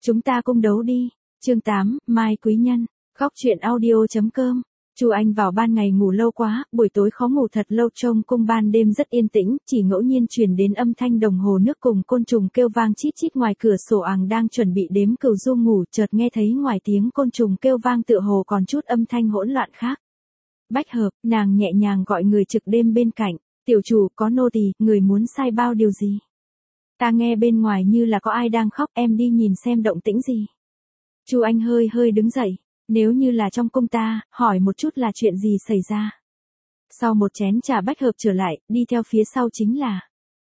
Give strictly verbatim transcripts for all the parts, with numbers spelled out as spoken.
Chúng ta cung đấu đi. Chương tám, Mai Quý Nhân. Góc truyện audio chấm com. Chu Anh vào ban ngày ngủ lâu quá, buổi tối khó ngủ thật lâu, trông cung ban đêm rất yên tĩnh, chỉ ngẫu nhiên truyền đến âm thanh đồng hồ nước cùng côn trùng kêu vang chít chít ngoài cửa sổ. Àng đang chuẩn bị đếm cừu du ngủ, chợt nghe thấy ngoài tiếng côn trùng kêu vang tựa hồ còn chút âm thanh hỗn loạn khác. Bách Hợp, nàng nhẹ nhàng gọi người trực đêm bên cạnh. Tiểu chủ, có nô tỳ, người muốn sai bao điều gì? Ta nghe bên ngoài như là có ai đang khóc, em đi nhìn xem động tĩnh gì. Chu Anh hơi hơi đứng dậy. Nếu như là trong cung ta, hỏi một chút là chuyện gì xảy ra. Sau một chén trà Bách Hợp trở lại, đi theo phía sau chính là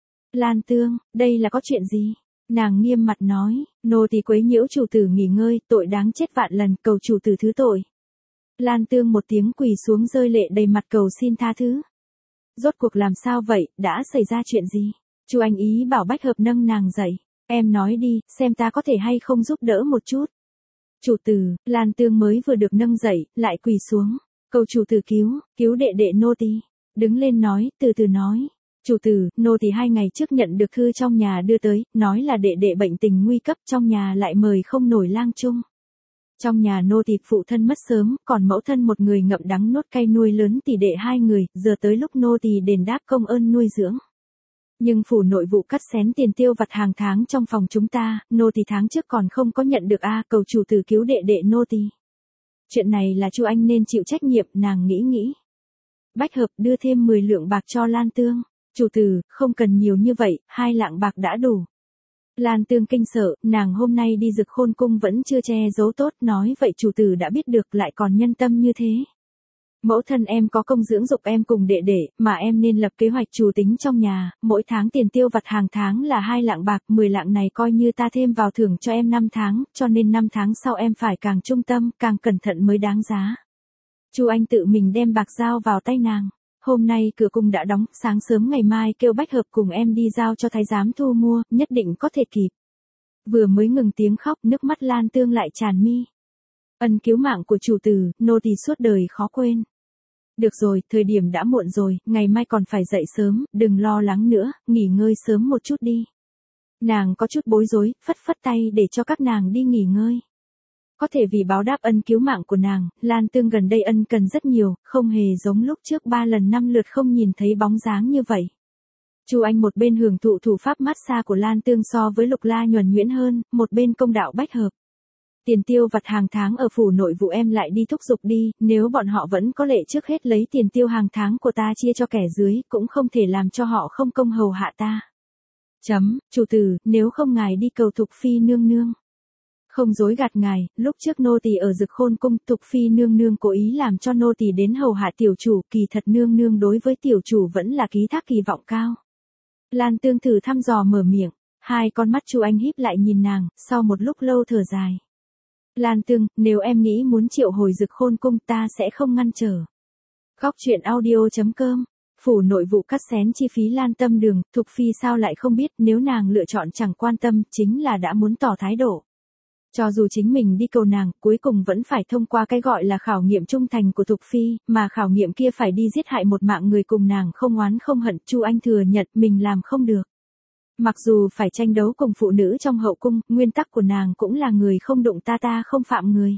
Lan Tương. Đây là có chuyện gì? Nàng nghiêm mặt nói, nô tỳ quấy nhiễu chủ tử nghỉ ngơi, tội đáng chết vạn lần, cầu chủ tử thứ tội. Lan Tương một tiếng quỳ xuống rơi lệ đầy mặt cầu xin tha thứ. Rốt cuộc làm sao vậy, đã xảy ra chuyện gì? Chu Anh ý bảo Bách Hợp nâng nàng dậy. Em nói đi, xem ta có thể hay không giúp đỡ một chút. Chủ tử, Lan Tương mới vừa được nâng dậy, lại quỳ xuống. Cầu chủ tử cứu, cứu đệ đệ nô tỳ. Đứng lên nói, từ từ nói. Chủ tử, nô tỳ hai ngày trước nhận được thư trong nhà đưa tới, nói là đệ đệ bệnh tình nguy cấp, trong nhà lại mời không nổi lang chung. Trong nhà nô tỳ phụ thân mất sớm, còn mẫu thân một người ngậm đắng nuốt cay nuôi lớn tỷ đệ hai người, giờ tới lúc nô tỳ đền đáp công ơn nuôi dưỡng. Nhưng phủ nội vụ cắt xén tiền tiêu vặt hàng tháng trong phòng chúng ta, nô tỳ tháng trước còn không có nhận được a, cầu chủ tử cứu đệ đệ nô tỳ. Chuyện này là Chu Anh nên chịu trách nhiệm, nàng nghĩ nghĩ. Bách Hợp đưa thêm mười lượng bạc cho Lan Tương. Chủ tử, không cần nhiều như vậy, hai lạng bạc đã đủ. Lan Tương kinh sợ, nàng hôm nay đi Dực Khôn cung vẫn chưa che giấu tốt, nói vậy chủ tử đã biết được lại còn nhân tâm như thế. Mẫu thân em có công dưỡng dục em cùng đệ đệ, mà em nên lập kế hoạch chủ tính trong nhà, mỗi tháng tiền tiêu vặt hàng tháng là hai lạng bạc, mười lạng này coi như ta thêm vào thưởng cho em năm tháng, cho nên năm tháng sau em phải càng trung tâm, càng cẩn thận mới đáng giá. Chu Anh tự mình đem bạc giao vào tay nàng. Hôm nay cửa cung đã đóng, sáng sớm ngày mai kêu Bách Hợp cùng em đi giao cho thái giám thu mua, nhất định có thể kịp. Vừa mới ngừng tiếng khóc, nước mắt Lan Tương lại tràn mi. Ân cứu mạng của chủ tử, nô tỳ suốt đời khó quên. Được rồi, thời điểm đã muộn rồi, ngày mai còn phải dậy sớm, đừng lo lắng nữa, nghỉ ngơi sớm một chút đi. Nàng có chút bối rối, phất phất tay để cho các nàng đi nghỉ ngơi. Có thể vì báo đáp ân cứu mạng của nàng, Lan Tương gần đây ân cần rất nhiều, không hề giống lúc trước ba lần năm lượt không nhìn thấy bóng dáng như vậy. Chu Anh một bên hưởng thụ thủ pháp massage của Lan Tương so với Lục La nhuần nhuyễn hơn, một bên công đạo Bách Hợp. Tiền tiêu vặt hàng tháng ở phủ nội vụ em lại đi thúc giục đi, nếu bọn họ vẫn có lệ trước hết lấy tiền tiêu hàng tháng của ta chia cho kẻ dưới, cũng không thể làm cho họ không công hầu hạ ta. Chấm, chủ tử, nếu không ngài đi cầu Thục Phi nương nương. Không dối gạt ngài, lúc trước nô tỳ ở Dực Khôn cung, Thục Phi nương nương cố ý làm cho nô tỳ đến hầu hạ tiểu chủ, kỳ thật nương nương đối với tiểu chủ vẫn là ký thác kỳ vọng cao. Lan Tương thử thăm dò mở miệng, hai con mắt Chu Anh híp lại nhìn nàng, sau một lúc lâu thở dài. Lan Tương, nếu em nghĩ muốn triệu hồi Dực Khôn cung ta sẽ không ngăn trở. Góc truyện audio chấm com. Phủ nội vụ cắt xén chi phí Lan Tâm Đường, Thục Phi sao lại không biết, nếu nàng lựa chọn chẳng quan tâm, chính là đã muốn tỏ thái độ. Cho dù chính mình đi cầu nàng, cuối cùng vẫn phải thông qua cái gọi là khảo nghiệm trung thành của Thục Phi, mà khảo nghiệm kia phải đi giết hại một mạng người cùng nàng không oán không hận. Chu Anh thừa nhận mình làm không được. Mặc dù phải tranh đấu cùng phụ nữ trong hậu cung, nguyên tắc của nàng cũng là người không đụng ta ta không phạm người.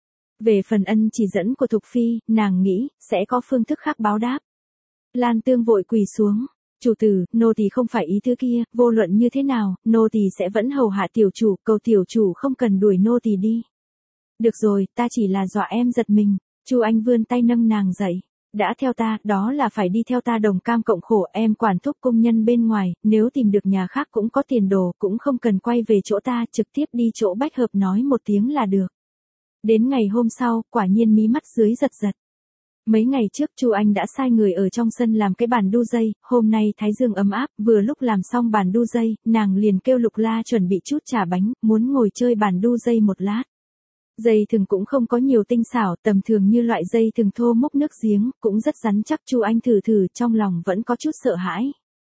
Về phần ân chỉ dẫn của Thục Phi, nàng nghĩ, sẽ có phương thức khác báo đáp. Lan Tương vội quỳ xuống. Chủ tử, nô tỳ không phải ý thứ kia, vô luận như thế nào, nô tỳ sẽ vẫn hầu hạ tiểu chủ, cầu tiểu chủ không cần đuổi nô tỳ đi. Được rồi, ta chỉ là dọa em giật mình. Chu Anh vươn tay nâng nàng dậy. Đã theo ta, đó là phải đi theo ta đồng cam cộng khổ, em quản thúc công nhân bên ngoài, nếu tìm được nhà khác cũng có tiền đồ, cũng không cần quay về chỗ ta, trực tiếp đi chỗ Bách Hợp nói một tiếng là được. Đến ngày hôm sau, quả nhiên mí mắt dưới giật giật. Mấy ngày trước Chu Anh đã sai người ở trong sân làm cái bàn đu dây, hôm nay thái dương ấm áp, vừa lúc làm xong bàn đu dây, nàng liền kêu Lục La chuẩn bị chút trà bánh, muốn ngồi chơi bàn đu dây một lát. Dây thừng cũng không có nhiều tinh xảo, tầm thường như loại dây thừng thô múc nước giếng, cũng rất rắn chắc. Chu Anh thử thử, trong lòng vẫn có chút sợ hãi.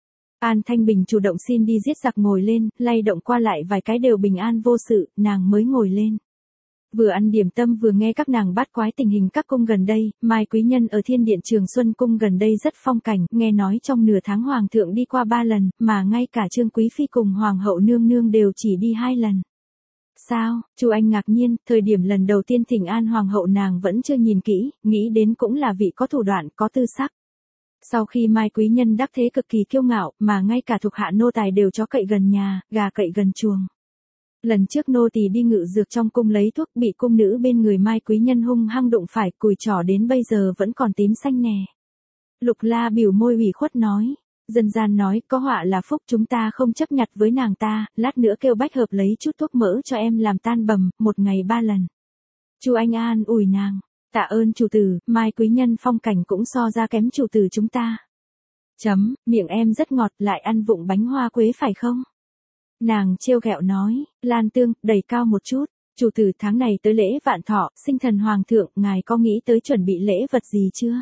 An Thanh Bình chủ động xin đi giết giặc ngồi lên, lay động qua lại vài cái đều bình an vô sự, nàng mới ngồi lên. Vừa ăn điểm tâm vừa nghe các nàng bát quái tình hình các cung gần đây, Mai Quý Nhân ở Thiên Điện Trường Xuân cung gần đây rất phong cảnh, nghe nói trong nửa tháng hoàng thượng đi qua ba lần, mà ngay cả Trương Quý Phi cùng hoàng hậu nương nương đều chỉ đi hai lần. Sao? Chu Anh ngạc nhiên, thời điểm lần đầu tiên thỉnh an hoàng hậu nàng vẫn chưa nhìn kỹ, nghĩ đến cũng là vị có thủ đoạn, có tư sắc. Sau khi Mai quý nhân đắc thế cực kỳ kiêu ngạo, mà ngay cả thuộc hạ nô tài đều chó cậy gần nhà, gà cậy gần chuồng. Lần trước nô tỳ đi ngự dược trong cung lấy thuốc bị cung nữ bên người Mai quý nhân hung hăng đụng phải, cùi trỏ đến bây giờ vẫn còn tím xanh nè. Lục La biểu môi ủy khuất nói. Dân gian nói có họa là phúc, chúng ta không chấp nhặt với nàng ta, lát nữa kêu bách hợp lấy chút thuốc mỡ cho em làm tan bầm, một ngày ba lần. Chu Anh an ủi nàng. Tạ ơn chủ tử, Mai quý nhân phong cảnh cũng so ra kém chủ tử chúng ta. Chấm, miệng em rất ngọt, lại ăn vụng bánh hoa quế phải không? Nàng trêu ghẹo nói, Lan Tương, đẩy cao một chút, chủ tử tháng này tới lễ vạn thọ, sinh thần hoàng thượng, ngài có nghĩ tới chuẩn bị lễ vật gì chưa?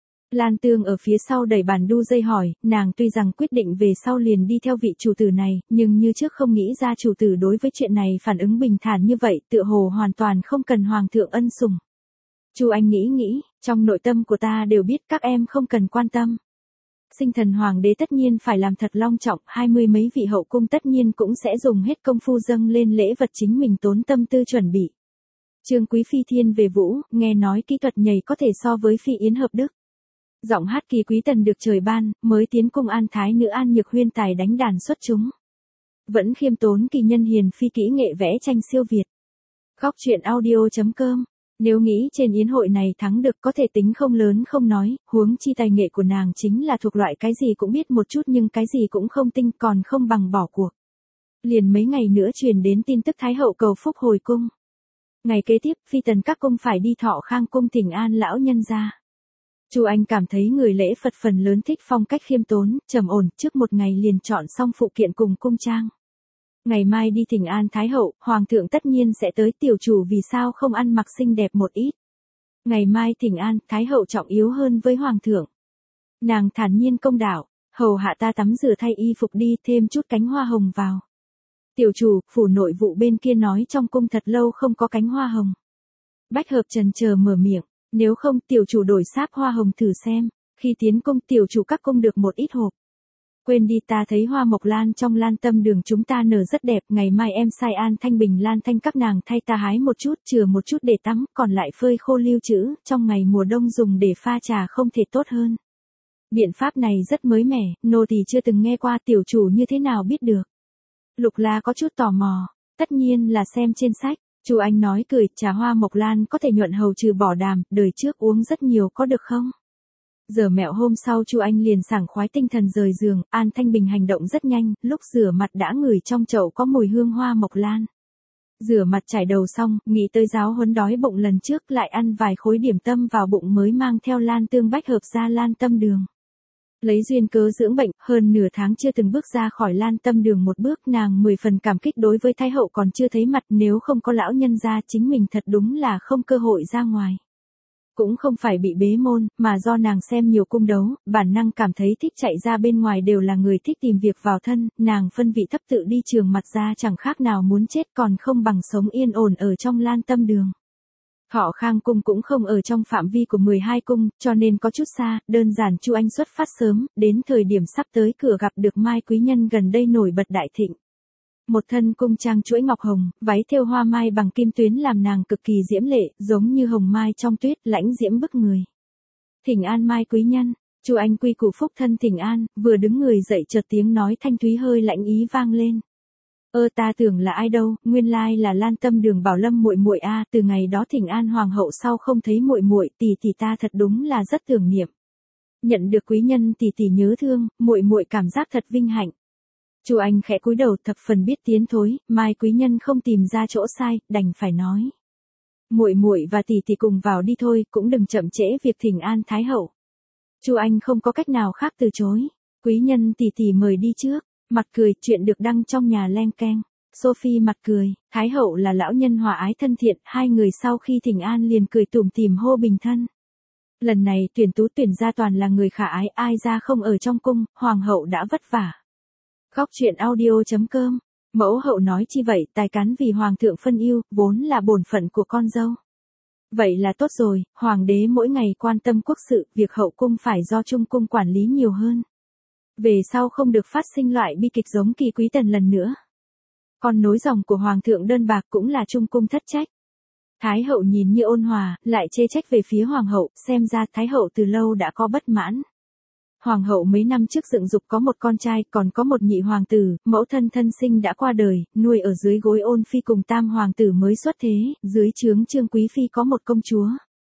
Lan Tương ở phía sau đẩy bàn đu dây hỏi, nàng tuy rằng quyết định về sau liền đi theo vị chủ tử này, nhưng như trước không nghĩ ra chủ tử đối với chuyện này phản ứng bình thản như vậy, tựa hồ hoàn toàn không cần hoàng thượng ân sủng. Chu Anh nghĩ nghĩ, trong nội tâm của ta đều biết các em không cần quan tâm. Sinh thần hoàng đế tất nhiên phải làm thật long trọng, hai mươi mấy vị hậu cung tất nhiên cũng sẽ dùng hết công phu dâng lên lễ vật chính mình tốn tâm tư chuẩn bị. Trương quý phi thiên về vũ, nghe nói kỹ thuật nhảy có thể so với phi yến hợp đức. Giọng hát kỳ quý tần được trời ban, mới tiến cung an thái nữ An Nhược Huyên tài đánh đàn xuất chúng. Vẫn khiêm tốn kỳ nhân hiền phi kỹ nghệ vẽ tranh siêu việt. Góc truyện audio chấm com. Nếu nghĩ trên yến hội này thắng được có thể tính không lớn không nói, huống chi tài nghệ của nàng chính là thuộc loại cái gì cũng biết một chút nhưng cái gì cũng không tinh, còn không bằng bỏ cuộc. Liền mấy ngày nữa truyền đến tin tức Thái hậu cầu phúc hồi cung. Ngày kế tiếp phi tần các cung phải đi Thọ Khang cung thỉnh an lão nhân gia. Chu Anh cảm thấy người lễ Phật phần lớn thích phong cách khiêm tốn, trầm ổn, trước một ngày liền chọn xong phụ kiện cùng cung trang. Ngày mai đi thỉnh an Thái hậu, hoàng thượng tất nhiên sẽ tới, tiểu chủ vì sao không ăn mặc xinh đẹp một ít. Ngày mai thỉnh an, Thái hậu trọng yếu hơn với hoàng thượng. Nàng thản nhiên công đạo, hầu hạ ta tắm rửa thay y phục đi, thêm chút cánh hoa hồng vào. Tiểu chủ, phủ nội vụ bên kia nói trong cung thật lâu không có cánh hoa hồng. Bách hợp trần chờ mở miệng, nếu không tiểu chủ đổi sáp hoa hồng thử xem, khi tiến cung tiểu chủ các cung được một ít hộp. Quên đi, ta thấy hoa mộc lan trong lan tâm đường chúng ta nở rất đẹp, ngày mai em sai An Thanh Bình Lan Thanh các nàng thay ta hái một chút, chừa một chút để tắm, còn lại phơi khô lưu trữ, trong ngày mùa đông dùng để pha trà không thể tốt hơn. Biện pháp này rất mới mẻ, nô tỳ chưa từng nghe qua, tiểu chủ như thế nào biết được. Lục La có chút tò mò, tất nhiên là xem trên sách. Chu Anh nói cười, trà hoa mộc lan có thể nhuận hầu trừ bỏ đàm, đời trước uống rất nhiều có được không? Giờ mẹo hôm sau Chu Anh liền sảng khoái tinh thần rời giường, An Thanh Bình hành động rất nhanh, lúc rửa mặt đã ngửi trong chậu có mùi hương hoa mộc lan. Rửa mặt chải đầu xong, nghĩ tới giáo huấn đói bụng lần trước lại ăn vài khối điểm tâm vào bụng mới mang theo Lan Tương bách hợp ra Lan Tâm đường. Lấy duyên cớ dưỡng bệnh, hơn nửa tháng chưa từng bước ra khỏi Lan Tâm đường một bước, nàng mười phần cảm kích đối với Thái hậu còn chưa thấy mặt, nếu không có lão nhân gia chính mình thật đúng là không cơ hội ra ngoài. Cũng không phải bị bế môn, mà do nàng xem nhiều cung đấu, bản năng cảm thấy thích chạy ra bên ngoài đều là người thích tìm việc vào thân, nàng phân vị thấp tự đi trường mặt ra chẳng khác nào muốn chết, còn không bằng sống yên ổn ở trong Lan Tâm đường. Thọ Khang cung cũng không ở trong phạm vi của mười hai cung, cho nên có chút xa, đơn giản Chu Anh xuất phát sớm, đến thời điểm sắp tới cửa gặp được Mai quý nhân gần đây nổi bật đại thịnh. Một thân cung trang chuỗi ngọc hồng, váy thêu hoa mai bằng kim tuyến làm nàng cực kỳ diễm lệ, giống như hồng mai trong tuyết, lãnh diễm bức người. Thỉnh an Mai quý nhân, Chu Anh quy củ phúc thân thỉnh an, vừa đứng người dậy chợt tiếng nói thanh thúy hơi lãnh ý vang lên. Ơ ta tưởng là ai đâu, nguyên lai là Lan Tâm đường Bảo Lâm muội muội a, từ ngày đó thỉnh an hoàng hậu sau không thấy muội muội, tỷ tỷ ta thật đúng là rất tưởng niệm. Nhận được quý nhân tỷ tỷ nhớ thương, muội muội cảm giác thật vinh hạnh. Chu Anh khẽ cúi đầu thập phần biết tiến thối, Mai quý nhân không tìm ra chỗ sai, đành phải nói. Muội muội và tỷ tỷ cùng vào đi thôi, cũng đừng chậm trễ việc thỉnh an Thái hậu. Chu Anh không có cách nào khác từ chối. Quý nhân tỷ tỷ mời đi trước. Mặt cười, chuyện được đăng trong nhà leng keng. Sophie mặt cười, Thái hậu là lão nhân hòa ái thân thiện, hai người sau khi thỉnh an liền cười tủm tỉm hô bình thân. Lần này tuyển tú tuyển ra toàn là người khả ái, ai ra không ở trong cung, hoàng hậu đã vất vả. Góc truyện audio chấm com. Mẫu hậu nói chi vậy, tài cán vì hoàng thượng phân yêu, vốn là bổn phận của con dâu. Vậy là tốt rồi, hoàng đế mỗi ngày quan tâm quốc sự, việc hậu cung phải do trung cung quản lý nhiều hơn. Về sau không được phát sinh loại bi kịch giống Kỳ Quý Tần lần nữa. Con nối dòng của hoàng thượng đơn bạc cũng là trung cung thất trách. Thái hậu nhìn như ôn hòa, lại chê trách về phía hoàng hậu, xem ra thái hậu từ lâu đã có bất mãn. Hoàng hậu mấy năm trước dựng dục có một con trai, còn có một nhị hoàng tử, mẫu thân thân sinh đã qua đời, nuôi ở dưới gối ôn phi cùng tam hoàng tử mới xuất thế, dưới trướng trương quý phi có một công chúa.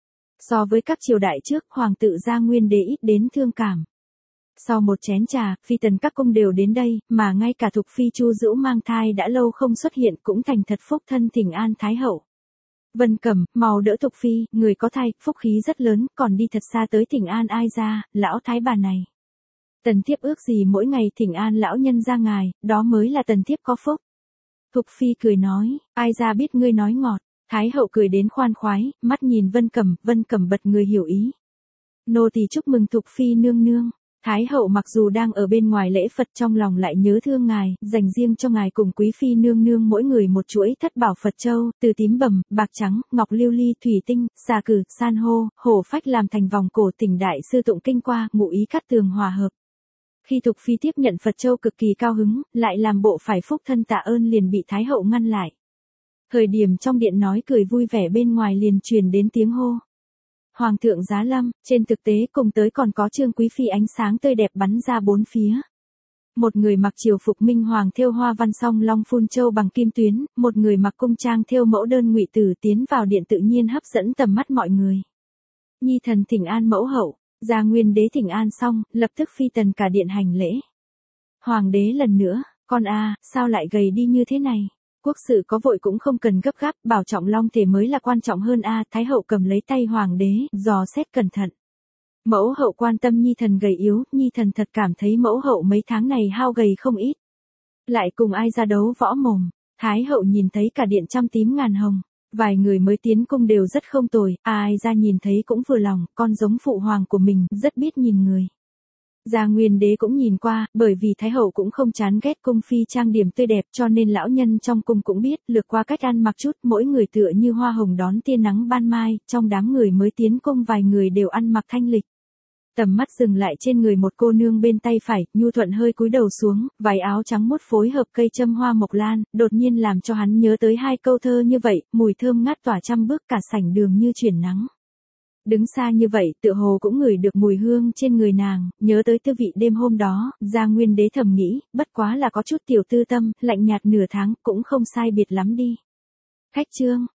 So với các triều đại trước, hoàng tử gia nguyên đế ít đến thương cảm. Sau một chén trà, phi tần các cung đều đến đây, mà ngay cả Thục phi Chu Dữu mang thai đã lâu không xuất hiện cũng thành thật phúc thân thỉnh an thái hậu. Vân Cẩm, mau đỡ Thục phi, người có thai, phúc khí rất lớn, còn đi thật xa tới thỉnh an ai ra, lão thái bà này. Tần thiếp ước gì mỗi ngày thỉnh an lão nhân ra ngài, đó mới là tần thiếp có phúc. Thục phi cười nói, ai ra biết ngươi nói ngọt. Thái hậu cười đến khoan khoái, mắt nhìn Vân Cẩm, Vân Cẩm bật người hiểu ý. Nô tỳ chúc mừng Thục phi nương nương. Thái hậu mặc dù đang ở bên ngoài lễ Phật trong lòng lại nhớ thương ngài, dành riêng cho ngài cùng quý phi nương nương mỗi người một chuỗi thất bảo Phật châu, từ tím bầm, bạc trắng, ngọc lưu ly, thủy tinh, xà cử, san hô, hổ phách làm thành vòng cổ tỉnh đại sư tụng kinh qua, ngụ ý cát tường hòa hợp. Khi Thục phi tiếp nhận Phật châu cực kỳ cao hứng, lại làm bộ phải phúc thân tạ ơn liền bị Thái hậu ngăn lại. Thời điểm trong điện nói cười vui vẻ bên ngoài liền truyền đến tiếng hô. Hoàng thượng giá lâm, trên thực tế cùng tới còn có Trương quý phi ánh sáng tươi đẹp bắn ra bốn phía. Một người mặc triều phục minh hoàng thêu hoa văn song long phun châu bằng kim tuyến, một người mặc cung trang thêu mẫu đơn ngụy tử tiến vào điện tự nhiên hấp dẫn tầm mắt mọi người. Nhi thần thỉnh an mẫu hậu, gia nguyên đế thỉnh an xong, lập tức phi tần cả điện hành lễ. Hoàng đế lần nữa, con a, sao lại gầy đi như thế này? Quốc sự có vội cũng không cần gấp gáp, bảo trọng long thể mới là quan trọng hơn a. Thái hậu cầm lấy tay hoàng đế, dò xét cẩn thận. Mẫu hậu quan tâm nhi thần gầy yếu, nhi thần thật cảm thấy mẫu hậu mấy tháng này hao gầy không ít. Lại cùng ai ra đấu võ mồm. Thái hậu nhìn thấy cả điện trăm tím ngàn hồng. Vài người mới tiến cung đều rất không tồi, ai ra nhìn thấy cũng vừa lòng, con giống phụ hoàng của mình, rất biết nhìn người. Gia Nguyên đế cũng nhìn qua, bởi vì Thái hậu cũng không chán ghét cung phi trang điểm tươi đẹp cho nên lão nhân trong cung cũng biết, lược qua cách ăn mặc chút, mỗi người tựa như hoa hồng đón tia nắng ban mai, trong đám người mới tiến cung vài người đều ăn mặc thanh lịch. Tầm mắt dừng lại trên người một cô nương bên tay phải, nhu thuận hơi cúi đầu xuống, váy áo trắng mốt phối hợp cây châm hoa mộc lan, đột nhiên làm cho hắn nhớ tới hai câu thơ như vậy, mùi thơm ngát tỏa trăm bước cả sảnh đường như chuyển nắng. Đứng xa như vậy, tựa hồ cũng ngửi được mùi hương trên người nàng, nhớ tới tư vị đêm hôm đó, Gia Nguyên đế thầm nghĩ, bất quá là có chút tiểu tư tâm, lạnh nhạt nửa tháng, cũng không sai biệt lắm đi. Khách trương,